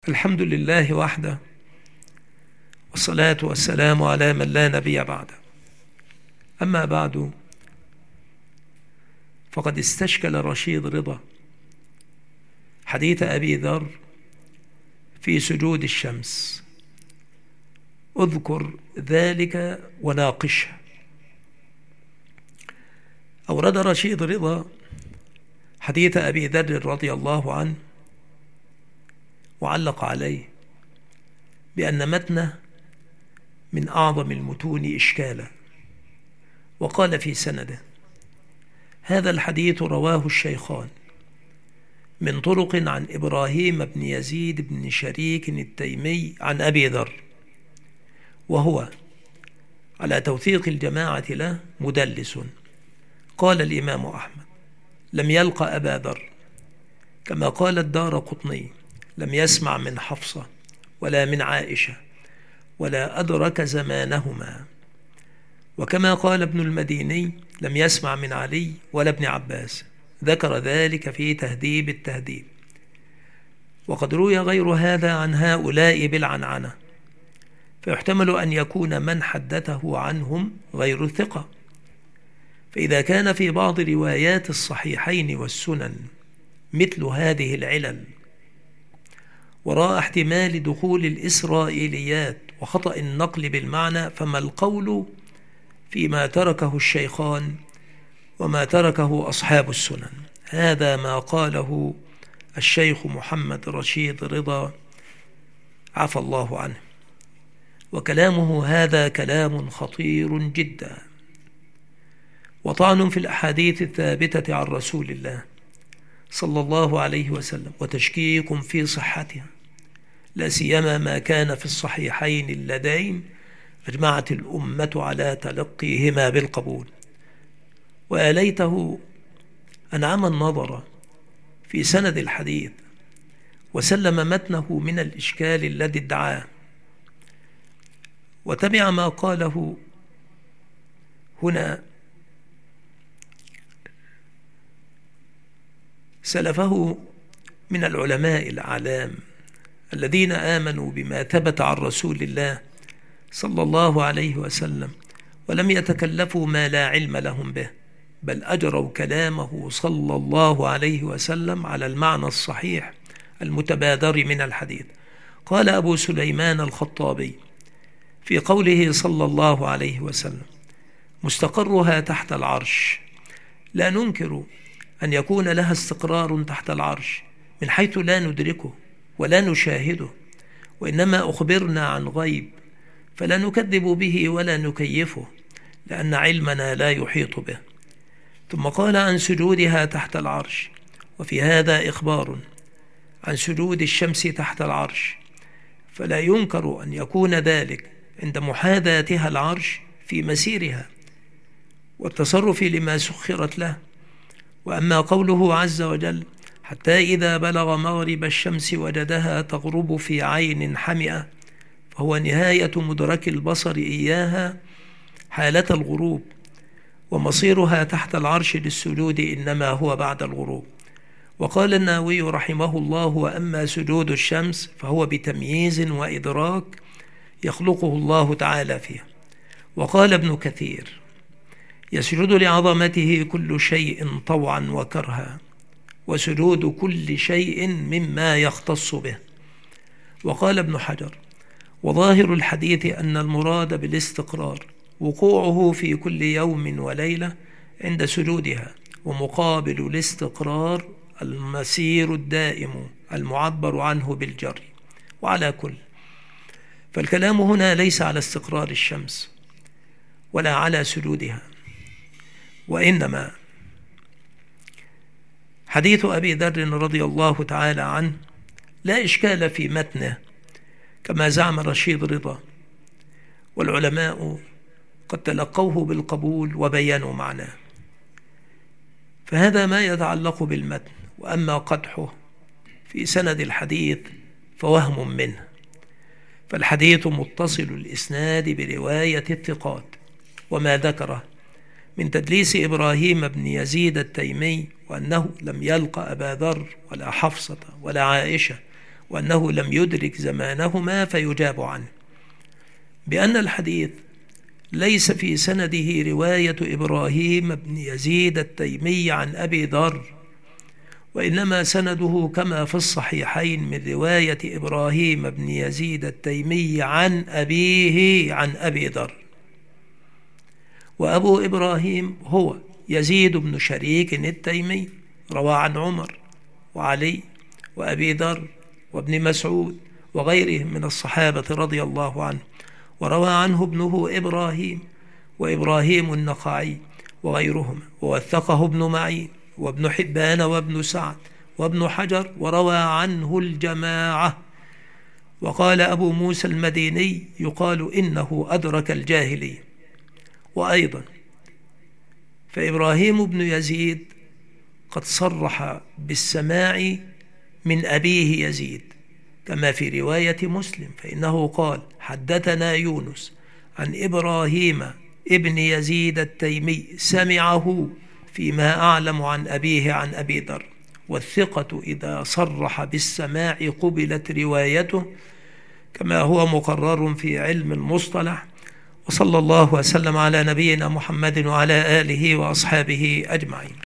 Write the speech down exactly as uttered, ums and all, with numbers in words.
الحمد لله وحده، والصلاة والسلام على من لا نبي بعده. أما بعد، فقد استشكل رشيد رضا حديث أبي ذر في سجود الشمس. اذكر ذلك وناقشه. أورد رشيد رضا حديث أبي ذر رضي الله عنه، وعلق عليه بأن متنه من أعظم المتون إشكالا، وقال في سنده: هذا الحديث رواه الشيخان من طرق عن إبراهيم بن يزيد بن شريك التيمي عن أبي ذر، وهو على توثيق الجماعة له مدلس. قال الإمام أحمد: لم يلق أبا ذر، كما قال الدارقطني: لم يسمع من حفصة ولا من عائشة ولا أدرك زمانهما. وكما قال ابن المديني: لم يسمع من علي ولا ابن عباس. ذكر ذلك في تهذيب التهذيب. وقد روي غير هذا عن هؤلاء بالعنعنة، فيحتمل أن يكون من حدثه عنهم غير ثقة. فإذا كان في بعض روايات الصحيحين والسنن مثل هذه العلل، وراء احتمال دخول الإسرائيليات وخطأ النقل بالمعنى، فما القول فيما تركه الشيخان وما تركه أصحاب السنن؟ هذا ما قاله الشيخ محمد رشيد رضا عفى الله عنه، وكلامه هذا كلام خطير جدا، وطعن في الأحاديث الثابتة عن رسول الله صلى الله عليه وسلم، وتشكيك في صحتها، لا سيما ما كان في الصحيحين اللذين أجمعت الأمة على تلقيهما بالقبول. وآليته أن عمى النظر في سند الحديث وسلم متنه من الإشكال الذي ادعاه، وتبع ما قاله هنا سلفه من العلماء الأعلام الذين آمنوا بما ثبت عن رسول الله صلى الله عليه وسلم، ولم يتكلفوا ما لا علم لهم به، بل أجروا كلامه صلى الله عليه وسلم على المعنى الصحيح المتبادر من الحديث. قال أبو سليمان الخطابي في قوله صلى الله عليه وسلم: مستقرها تحت العرش. لا ننكر أن يكون لها استقرار تحت العرش من حيث لا ندركه ولا نشاهده، وإنما أخبرنا عن غيب فلا نكذب به ولا نكيفه، لأن علمنا لا يحيط به. ثم قال عن سجودها تحت العرش، وفي هذا إخبار عن سجود الشمس تحت العرش، فلا ينكر أن يكون ذلك عند محاذاتها العرش في مسيرها والتصرف لما سخرت له. وأما قوله عز وجل: حتى إذا بلغ مغرب الشمس وجدها تغرب في عين حمئة، فهو نهاية مدرك البصر إياها حالة الغروب، ومصيرها تحت العرش للسجود إنما هو بعد الغروب. وقال النووي رحمه الله: وأما سجود الشمس فهو بتمييز وإدراك يخلقه الله تعالى فيه. وقال ابن كثير: يسجد لعظمته كل شيء طوعا وكرها، وسجود كل شيء مما يختص به. وقال ابن حجر: وظاهر الحديث أن المراد بالاستقرار وقوعه في كل يوم وليلة عند سجودها، ومقابل الاستقرار المسير الدائم المعبر عنه بالجري. وعلى كل، فالكلام هنا ليس على استقرار الشمس ولا على سجودها، وإنما حديث أبي ذر رضي الله تعالى عنه لا إشكال في متنه كما زعم رشيد رضا، والعلماء قد تلقوه بالقبول وبيانوا معناه، فهذا ما يتعلق بالمتن. وأما قدحه في سند الحديث فوهم منه، فالحديث متصل الإسناد برواية الثقات، وما ذكره من تدليس إبراهيم بن يزيد التيمي، وأنه لم يلق أبا ذر ولا حفصة ولا عائشة وأنه لم يدرك زمانهما فيجاب عنه، بأن الحديث ليس في سنده رواية إبراهيم بن يزيد التيمي عن أبي ذر، وإنما سنده كما في الصحيحين من رواية إبراهيم بن يزيد التيمي عن أبيه عن أبي ذر. وأبو إبراهيم هو يزيد بن شريك التيمي، روى عن عمر وعلي وأبي ذر وابن مسعود وغيرهم من الصحابة رضي الله عنه، وروى عنه ابنه إبراهيم وإبراهيم النخعي وغيرهما، ووثقه ابن معين وابن حبان وابن سعد وابن حجر، وروى عنه الجماعة. وقال أبو موسى المديني يقال إنه أدرك الجاهلية. وأيضا فإبراهيم بن يزيد قد صرح بالسماع من أبيه يزيد كما في رواية مسلم، فإنه قال حدثنا يونس عن إبراهيم ابن يزيد التيمي سمعه فيما أعلم عن أبيه عن أبي ذر. والثقة إذا صرح بالسماع قبلت روايته كما هو مقرر في علم المصطلح. وصلى الله وسلم على نبينا محمد وعلى آله وأصحابه أجمعين.